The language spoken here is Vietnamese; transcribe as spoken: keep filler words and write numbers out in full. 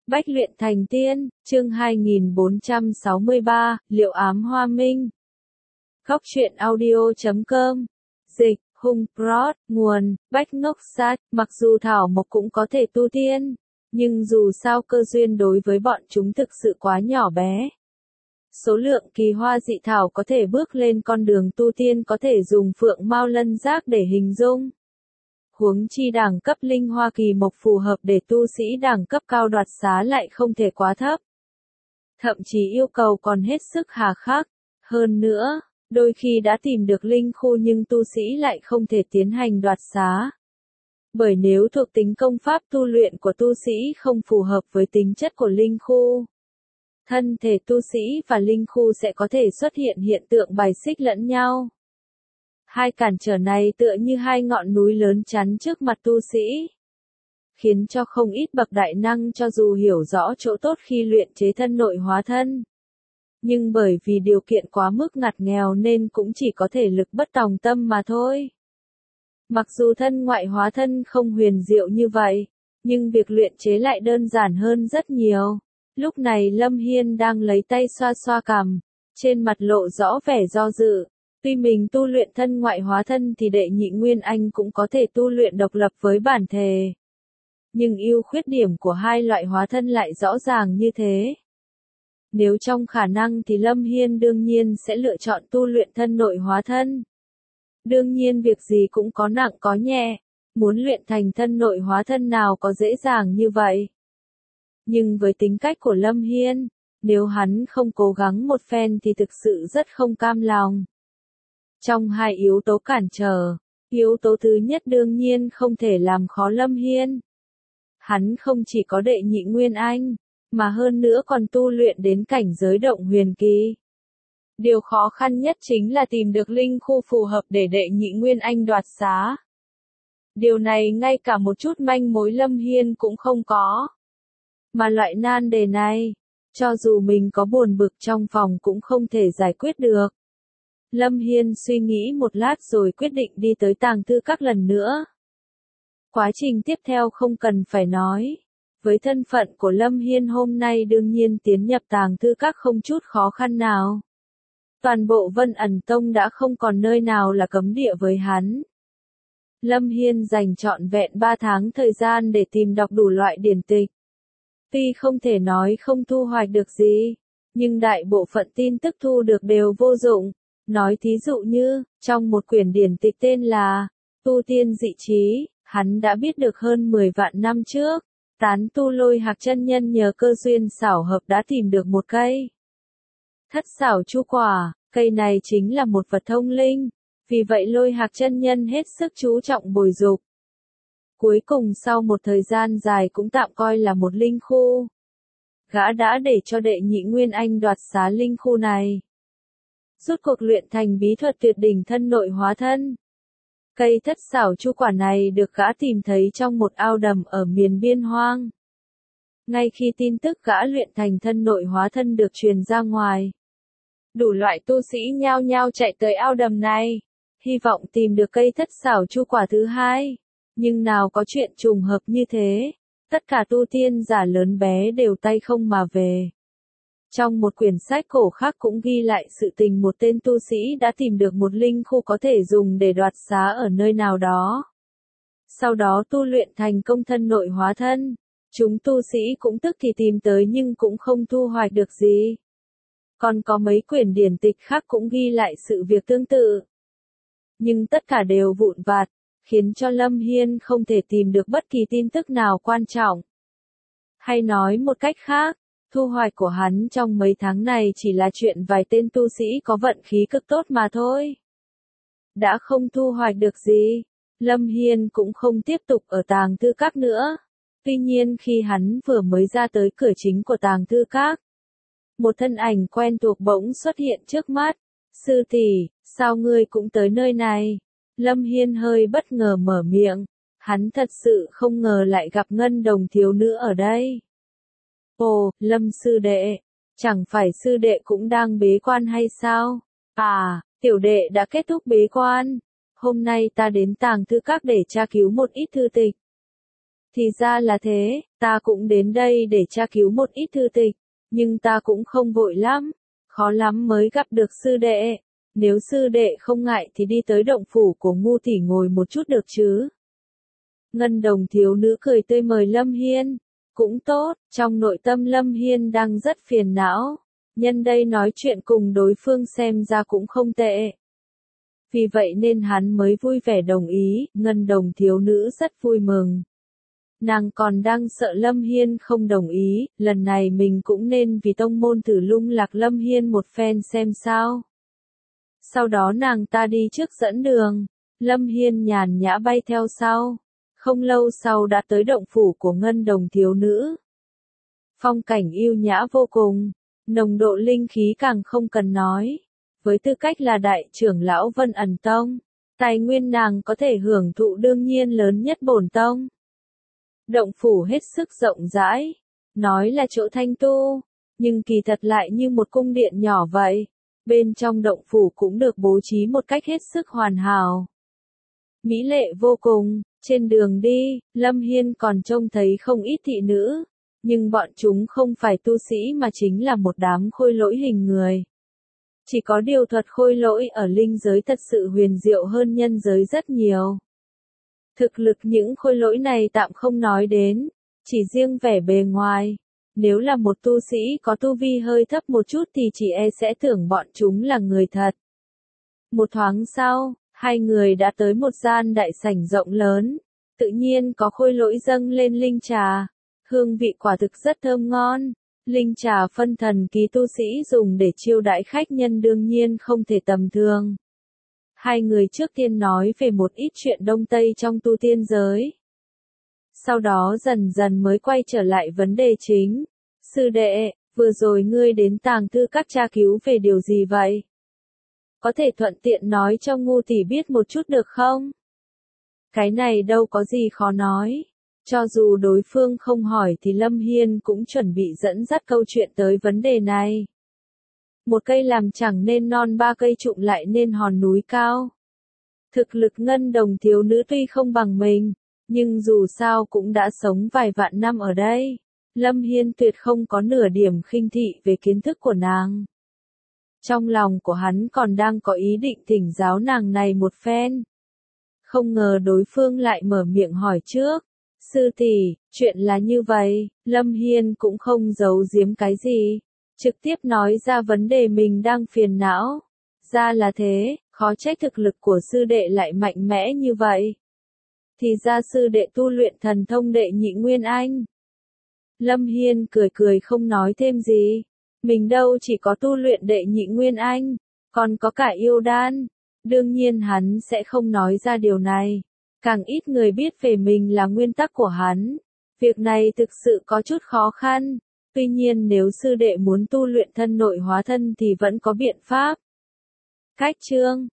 Bách luyện thành tiên, chương hai nghìn bốn trăm sáu mươi ba, Liệu ám hoa minh. Góc truyện audio chấm com. Dịch, Hung Prod, nguồn, Bách Ngốc Sát. Mặc dù thảo mộc cũng có thể tu tiên, nhưng dù sao cơ duyên đối với bọn chúng thực sự quá nhỏ bé. Số lượng kỳ hoa dị thảo có thể bước lên con đường tu tiên có thể dùng phượng mao lân giác để hình dung. Huống chi đẳng cấp linh hoa kỳ mộc phù hợp để tu sĩ đẳng cấp cao đoạt xá lại không thể quá thấp. Thậm chí yêu cầu còn hết sức hà khắc. Hơn nữa, đôi khi đã tìm được linh khu nhưng tu sĩ lại không thể tiến hành đoạt xá. Bởi nếu thuộc tính công pháp tu luyện của tu sĩ không phù hợp với tính chất của linh khu, thân thể tu sĩ và linh khu sẽ có thể xuất hiện hiện tượng bài xích lẫn nhau. Hai cản trở này tựa như hai ngọn núi lớn chắn trước mặt tu sĩ, khiến cho không ít bậc đại năng cho dù hiểu rõ chỗ tốt khi luyện chế thân nội hóa thân, nhưng bởi vì điều kiện quá mức ngặt nghèo nên cũng chỉ có thể lực bất tòng tâm mà thôi. Mặc dù thân ngoại hóa thân không huyền diệu như vậy, nhưng việc luyện chế lại đơn giản hơn rất nhiều. Lúc này Lâm Hiên đang lấy tay xoa xoa cằm, trên mặt lộ rõ vẻ do dự. Tuy mình tu luyện thân ngoại hóa thân thì đệ nhị nguyên anh cũng có thể tu luyện độc lập với bản thể. Nhưng ưu khuyết điểm của hai loại hóa thân lại rõ ràng như thế. Nếu trong khả năng thì Lâm Hiên đương nhiên sẽ lựa chọn tu luyện thân nội hóa thân. Đương nhiên việc gì cũng có nặng có nhẹ, muốn luyện thành thân nội hóa thân nào có dễ dàng như vậy. Nhưng với tính cách của Lâm Hiên, nếu hắn không cố gắng một phen thì thực sự rất không cam lòng. Trong hai yếu tố cản trở, yếu tố thứ nhất đương nhiên không thể làm khó Lâm Hiên. Hắn không chỉ có đệ nhị nguyên anh, mà hơn nữa còn tu luyện đến cảnh giới động huyền kỳ. Điều khó khăn nhất chính là tìm được linh khu phù hợp để đệ nhị nguyên anh đoạt xá. Điều này ngay cả một chút manh mối Lâm Hiên cũng không có. Mà loại nan đề này, cho dù mình có buồn bực trong phòng cũng không thể giải quyết được. Lâm Hiên suy nghĩ một lát rồi quyết định đi tới tàng thư các lần nữa. Quá trình tiếp theo không cần phải nói. Với thân phận của Lâm Hiên hôm nay đương nhiên tiến nhập tàng thư các không chút khó khăn nào. Toàn bộ Vân Ẩn Tông đã không còn nơi nào là cấm địa với hắn. Lâm Hiên dành trọn vẹn ba tháng thời gian để tìm đọc đủ loại điển tịch. Tuy không thể nói không thu hoạch được gì, nhưng đại bộ phận tin tức thu được đều vô dụng. Nói thí dụ như, trong một quyển điển tịch tên là Tu Tiên Dị Trí, hắn đã biết được hơn mười vạn năm trước, tán tu Lôi Hạc chân nhân nhờ cơ duyên xảo hợp đã tìm được một cây thất xảo chu quả, cây này chính là một vật thông linh, vì vậy Lôi Hạc chân nhân hết sức chú trọng bồi dục. Cuối cùng sau một thời gian dài cũng tạm coi là một linh khu, gã đã để cho đệ nhị nguyên anh đoạt xá linh khu này. Rút cuộc luyện thành bí thuật tuyệt đỉnh thân nội hóa thân. Cây thất xảo chu quả này được gã tìm thấy trong một ao đầm ở miền biên hoang. Ngay khi tin tức gã luyện thành thân nội hóa thân được truyền ra ngoài, đủ loại tu sĩ nhao nhao chạy tới ao đầm này, hy vọng tìm được cây thất xảo chu quả thứ hai. Nhưng nào có chuyện trùng hợp như thế, tất cả tu tiên giả lớn bé đều tay không mà về. Trong một quyển sách cổ khác cũng ghi lại sự tình một tên tu sĩ đã tìm được một linh khu có thể dùng để đoạt xá ở nơi nào đó. Sau đó tu luyện thành công thân nội hóa thân. Chúng tu sĩ cũng tức thì tìm tới nhưng cũng không thu hoạch được gì. Còn có mấy quyển điển tịch khác cũng ghi lại sự việc tương tự. Nhưng tất cả đều vụn vặt, khiến cho Lâm Hiên không thể tìm được bất kỳ tin tức nào quan trọng. Hay nói một cách khác, thu hoạch của hắn trong mấy tháng này chỉ là chuyện vài tên tu sĩ có vận khí cực tốt mà thôi. Đã không thu hoạch được gì, Lâm Hiên cũng không tiếp tục ở tàng thư các nữa. Tuy nhiên khi hắn vừa mới ra tới cửa chính của tàng thư các, một thân ảnh quen thuộc bỗng xuất hiện trước mắt. Sư tỷ, sao ngươi cũng tới nơi này? Lâm Hiên hơi bất ngờ mở miệng. Hắn thật sự không ngờ lại gặp Ngân Đồng thiếu nữ ở đây. Ồ, Lâm sư đệ, chẳng phải sư đệ cũng đang bế quan hay sao? À, tiểu đệ đã kết thúc bế quan. Hôm nay ta đến tàng thư các để tra cứu một ít thư tịch. Thì ra là thế, ta cũng đến đây để tra cứu một ít thư tịch, nhưng ta cũng không vội lắm, khó lắm mới gặp được sư đệ. Nếu sư đệ không ngại thì đi tới động phủ của Ngu tỷ ngồi một chút được chứ? Ngân Đồng thiếu nữ cười tươi mời Lâm Hiên. Cũng tốt, trong nội tâm Lâm Hiên đang rất phiền não. Nhân đây nói chuyện cùng đối phương xem ra cũng không tệ. Vì vậy nên hắn mới vui vẻ đồng ý, Ngân Đồng thiếu nữ rất vui mừng. Nàng còn đang sợ Lâm Hiên không đồng ý, lần này mình cũng nên vì tông môn thử lung lạc Lâm Hiên một phen xem sao. Sau đó nàng ta đi trước dẫn đường, Lâm Hiên nhàn nhã bay theo sau. Không lâu sau đã tới động phủ của Ngân Đồng thiếu nữ. Phong cảnh yêu nhã vô cùng, nồng độ linh khí càng không cần nói. Với tư cách là đại trưởng lão Vân Ẩn Tông, tài nguyên nàng có thể hưởng thụ đương nhiên lớn nhất bổn tông. Động phủ hết sức rộng rãi, nói là chỗ thanh tu, nhưng kỳ thật lại như một cung điện nhỏ vậy. Bên trong động phủ cũng được bố trí một cách hết sức hoàn hảo. Mỹ lệ vô cùng, trên đường đi, Lâm Hiên còn trông thấy không ít thị nữ, nhưng bọn chúng không phải tu sĩ mà chính là một đám khôi lỗi hình người. Chỉ có điều thuật khôi lỗi ở linh giới thật sự huyền diệu hơn nhân giới rất nhiều. Thực lực những khôi lỗi này tạm không nói đến, chỉ riêng vẻ bề ngoài. Nếu là một tu sĩ có tu vi hơi thấp một chút thì chỉ e sẽ tưởng bọn chúng là người thật. Một thoáng sau, hai người đã tới một gian đại sảnh rộng lớn, tự nhiên có khôi lỗi dâng lên linh trà, hương vị quả thực rất thơm ngon. Linh trà phân thần ký tu sĩ dùng để chiêu đãi khách nhân đương nhiên không thể tầm thường. Hai người trước tiên nói về một ít chuyện Đông Tây trong tu tiên giới. Sau đó dần dần mới quay trở lại vấn đề chính. Sư đệ, vừa rồi ngươi đến tàng thư các tra cứu về điều gì vậy? Có thể thuận tiện nói cho Ngu tỷ biết một chút được không? Cái này đâu có gì khó nói. Cho dù đối phương không hỏi thì Lâm Hiên cũng chuẩn bị dẫn dắt câu chuyện tới vấn đề này. Một cây làm chẳng nên non ba cây trụm lại nên hòn núi cao. Thực lực Ngân Đồng thiếu nữ tuy không bằng mình, nhưng dù sao cũng đã sống vài vạn năm ở đây. Lâm Hiên tuyệt không có nửa điểm khinh thị về kiến thức của nàng. Trong lòng của hắn còn đang có ý định thỉnh giáo nàng này một phen. Không ngờ đối phương lại mở miệng hỏi trước. Sư tỷ, chuyện là như vậy, Lâm Hiên cũng không giấu giếm cái gì. Trực tiếp nói ra vấn đề mình đang phiền não. Ra là thế, khó trách thực lực của sư đệ lại mạnh mẽ như vậy. Thì ra sư đệ tu luyện thần thông đệ nhị nguyên anh. Lâm Hiên cười cười không nói thêm gì. Mình đâu chỉ có tu luyện đệ nhị nguyên anh, còn có cả yêu đan. Đương nhiên hắn sẽ không nói ra điều này. Càng ít người biết về mình là nguyên tắc của hắn. Việc này thực sự có chút khó khăn. Tuy nhiên nếu sư đệ muốn tu luyện thân nội hóa thân thì vẫn có biện pháp. Cách chương